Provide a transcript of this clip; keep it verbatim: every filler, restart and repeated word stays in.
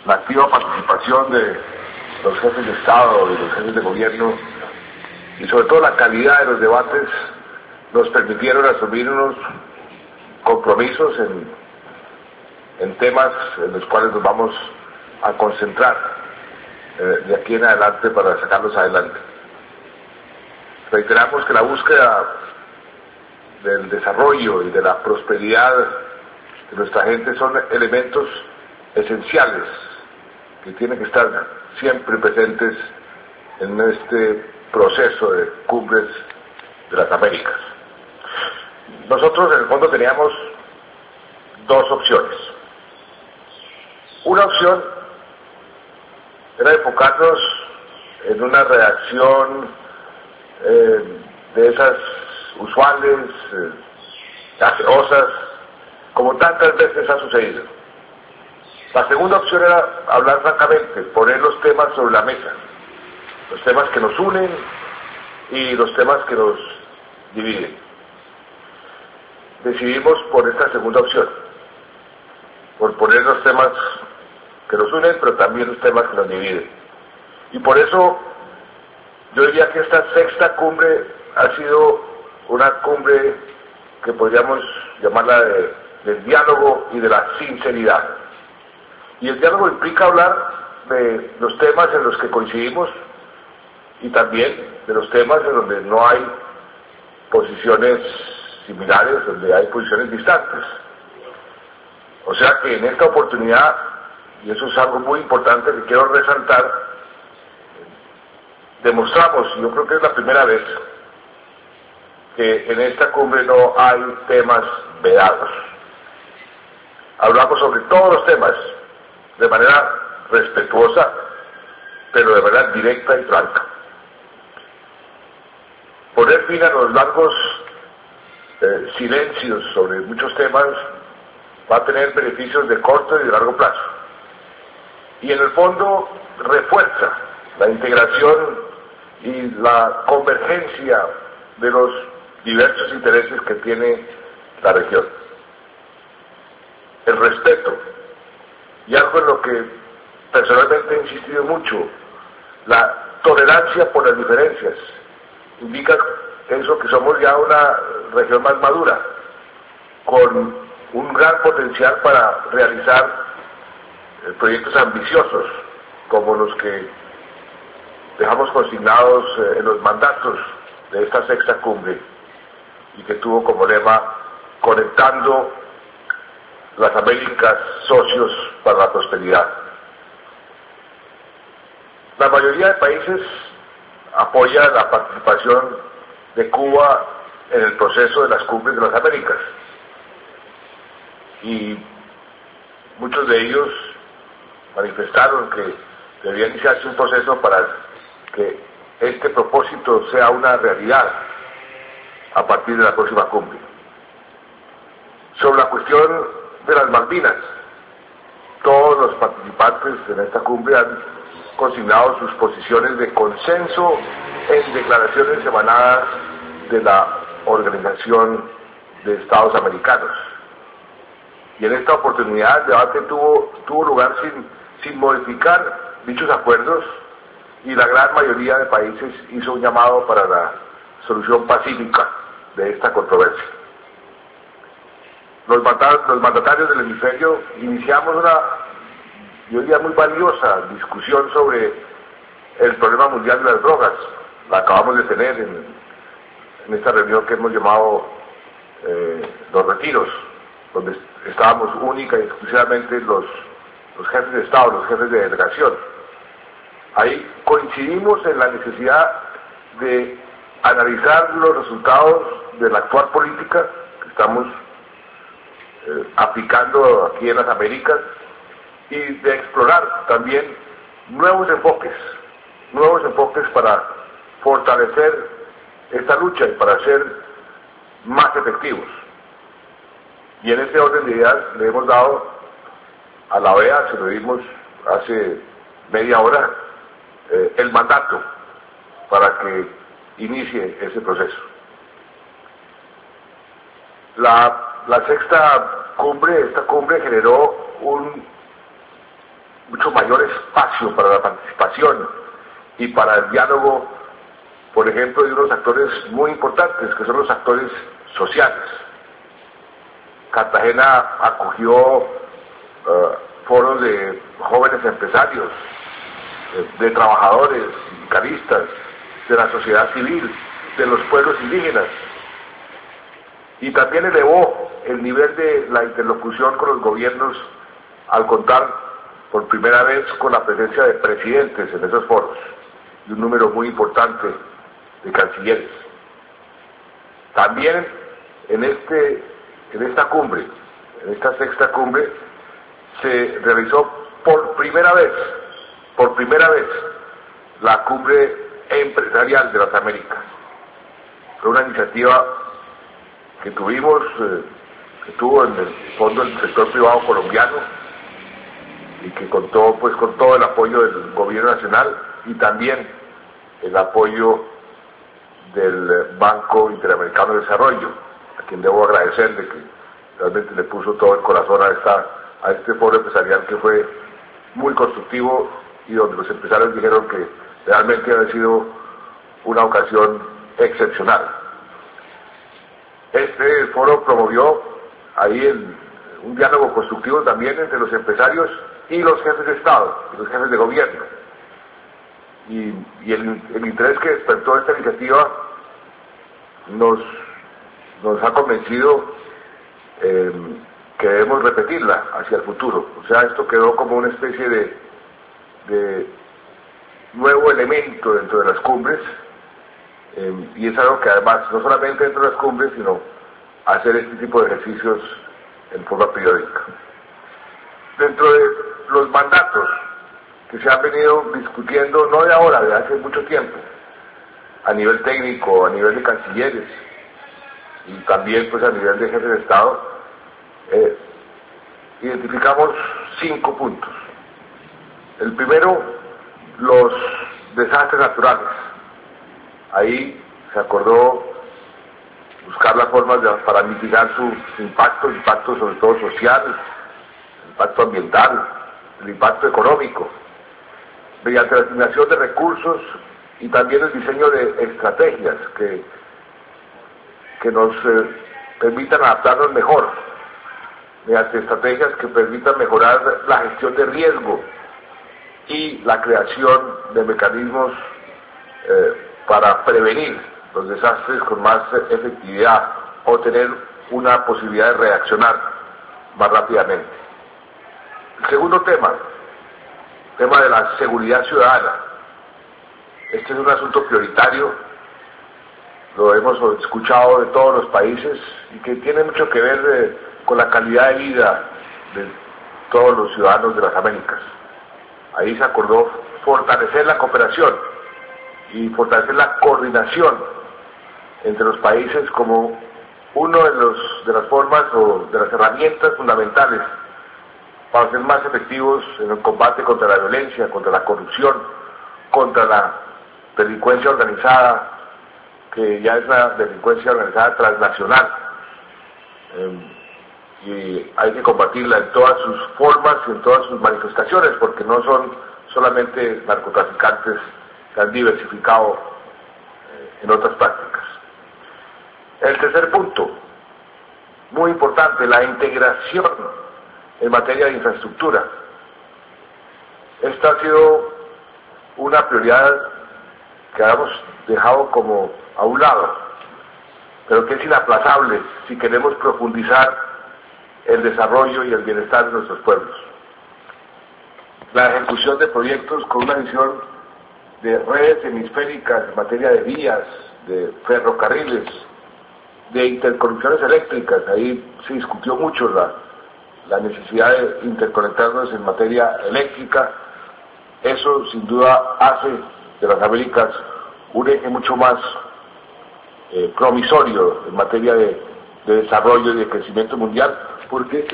la activa participación de los jefes de Estado y los jefes de gobierno, y sobre todo la calidad de los debates, nos permitieron asumir unos compromisos en, en temas en los cuales nos vamos a concentrar eh, de aquí en adelante para sacarlos adelante. Reiteramos que la búsqueda del desarrollo y de la prosperidad de nuestra gente son elementos esenciales que tienen que estar siempre presentes en este proceso de cumbres de las Américas. Nosotros en el fondo teníamos dos opciones. Una opción era enfocarnos en una redacción eh, de esas usuales, eh, gaseosas, como tantas veces ha sucedido. La segunda opción era hablar francamente, poner los temas sobre la mesa, los temas que nos unen y los temas que nos dividen. Decidimos por esta segunda opción, por poner los temas que nos unen, pero también los temas que nos dividen. Y por eso yo diría que esta sexta cumbre ha sido una cumbre que podríamos llamarla de, del diálogo y de la sinceridad. Y el diálogo implica hablar de los temas en los que coincidimos y también de los temas en donde no hay posiciones similares, donde hay posiciones distantes. O sea que en esta oportunidad, y eso es algo muy importante que quiero resaltar, demostramos, y yo creo que es la primera vez, que en esta cumbre no hay temas vedados. Hablamos sobre todos los temas, de manera respetuosa, pero de manera directa y franca. Poner fin a los largos eh, silencios sobre muchos temas va a tener beneficios de corto y de largo plazo. Y en el fondo refuerza la integración y la convergencia de los diversos intereses que tiene la región. El respeto, y algo en lo que personalmente he insistido mucho, la tolerancia por las diferencias, indica eso que somos ya una región más madura, con un gran potencial para realizar eh, proyectos ambiciosos, como los que dejamos consignados eh, en los mandatos de esta sexta cumbre, y que tuvo como lema conectando las Américas, socios para la prosperidad. La mayoría de países apoya la participación de Cuba en el proceso de las cumbres de las Américas, y muchos de ellos manifestaron que debía iniciarse un proceso para que este propósito sea una realidad a partir de la próxima cumbre. Sobre la cuestión de las Malvinas, todos los participantes en esta cumbre han consignado sus posiciones de consenso en declaraciones emanadas de la Organización de Estados Americanos. Y en esta oportunidad el debate tuvo, tuvo lugar sin, sin modificar dichos acuerdos, y la gran mayoría de países hizo un llamado para la solución pacífica de esta controversia. Los mandatarios del hemisferio iniciamos una, yo diría, muy valiosa discusión sobre el problema mundial de las drogas. La acabamos de tener en, en esta reunión que hemos llamado eh, los retiros, donde estábamos única y exclusivamente los, los jefes de Estado, los jefes de delegación. Ahí coincidimos en la necesidad de analizar los resultados de la actual política que estamos eh, aplicando aquí en las Américas, y de explorar también nuevos enfoques, nuevos enfoques para fortalecer esta lucha y para ser más efectivos. Y en ese orden de ideas le hemos dado a la O E A, se lo dimos hace media hora, eh, el mandato para que inicie ese proceso. La, la sexta cumbre, esta cumbre generó un mucho mayor espacio para la participación y para el diálogo, por ejemplo, de unos actores muy importantes, que son los actores sociales. Cartagena acogió uh, foros de jóvenes empresarios, de, de trabajadores, sindicalistas, de la sociedad civil, de los pueblos indígenas, y también elevó el nivel de la interlocución con los gobiernos al contar por primera vez con la presencia de presidentes en esos foros y un número muy importante de cancilleres. También en, este, en esta cumbre, en esta sexta cumbre, se realizó por primera vez, por primera vez, la cumbre empresarial de las Américas. Fue una iniciativa que tuvimos, eh, que tuvo en el fondo el sector privado colombiano y que contó pues con todo el apoyo del gobierno nacional y también el apoyo del Banco Interamericano de Desarrollo, a quien debo agradecerle que realmente le puso todo el corazón a, esta, a este foro empresarial que fue muy constructivo y donde los empresarios dijeron que realmente había sido una ocasión excepcional. Este foro promovió ahí el, un diálogo constructivo también entre los empresarios y los jefes de Estado, y los jefes de gobierno. Y, y el, el interés que despertó esta iniciativa nos, nos ha convencido eh, que debemos repetirla hacia el futuro. O sea, esto quedó como una especie de, de nuevo elemento dentro de las cumbres, eh, y es algo que además, no solamente dentro de las cumbres, sino hacer este tipo de ejercicios en forma periódica. Dentro de los mandatos que se han venido discutiendo, no de ahora, de hace mucho tiempo, a nivel técnico, a nivel de cancilleres, y también pues a nivel de jefes de Estado, eh, identificamos cinco puntos. El primero, los desastres naturales. Ahí se acordó buscar las formas de, para mitigar su, su impacto, el impacto sobre todo social, el impacto ambiental, el impacto económico, mediante la asignación de recursos y también el diseño de estrategias que, que nos eh, permitan adaptarnos mejor, mediante estrategias que permitan mejorar la gestión de riesgo y la creación de mecanismos eh, para prevenir los desastres con más efectividad o tener una posibilidad de reaccionar más rápidamente. El segundo tema, tema de la seguridad ciudadana. Este es un asunto prioritario, lo hemos escuchado de todos los países y que tiene mucho que ver eh, con la calidad de vida de todos los ciudadanos de las Américas. Ahí se acordó fortalecer la cooperación y fortalecer la coordinación entre los países como uno de, los, de las formas o de las herramientas fundamentales para ser más efectivos en el combate contra la violencia, contra la corrupción, contra la delincuencia organizada, que ya es una delincuencia organizada transnacional, eh, y hay que combatirla en todas sus formas y en todas sus manifestaciones, porque no son solamente narcotraficantes que han diversificado eh, en otras prácticas. El tercer punto, muy importante, la integración en materia de infraestructura. Esta ha sido una prioridad que hemos dejado como a un lado, pero que es inaplazable si queremos profundizar el desarrollo y el bienestar de nuestros pueblos. La ejecución de proyectos con una visión de redes hemisféricas en materia de vías, de ferrocarriles, de interconexiones eléctricas. Ahí se discutió mucho la, la necesidad de interconectarnos en materia eléctrica. Eso sin duda hace de las Américas un eje mucho más eh, promisorio en materia de, de desarrollo y de crecimiento mundial, porque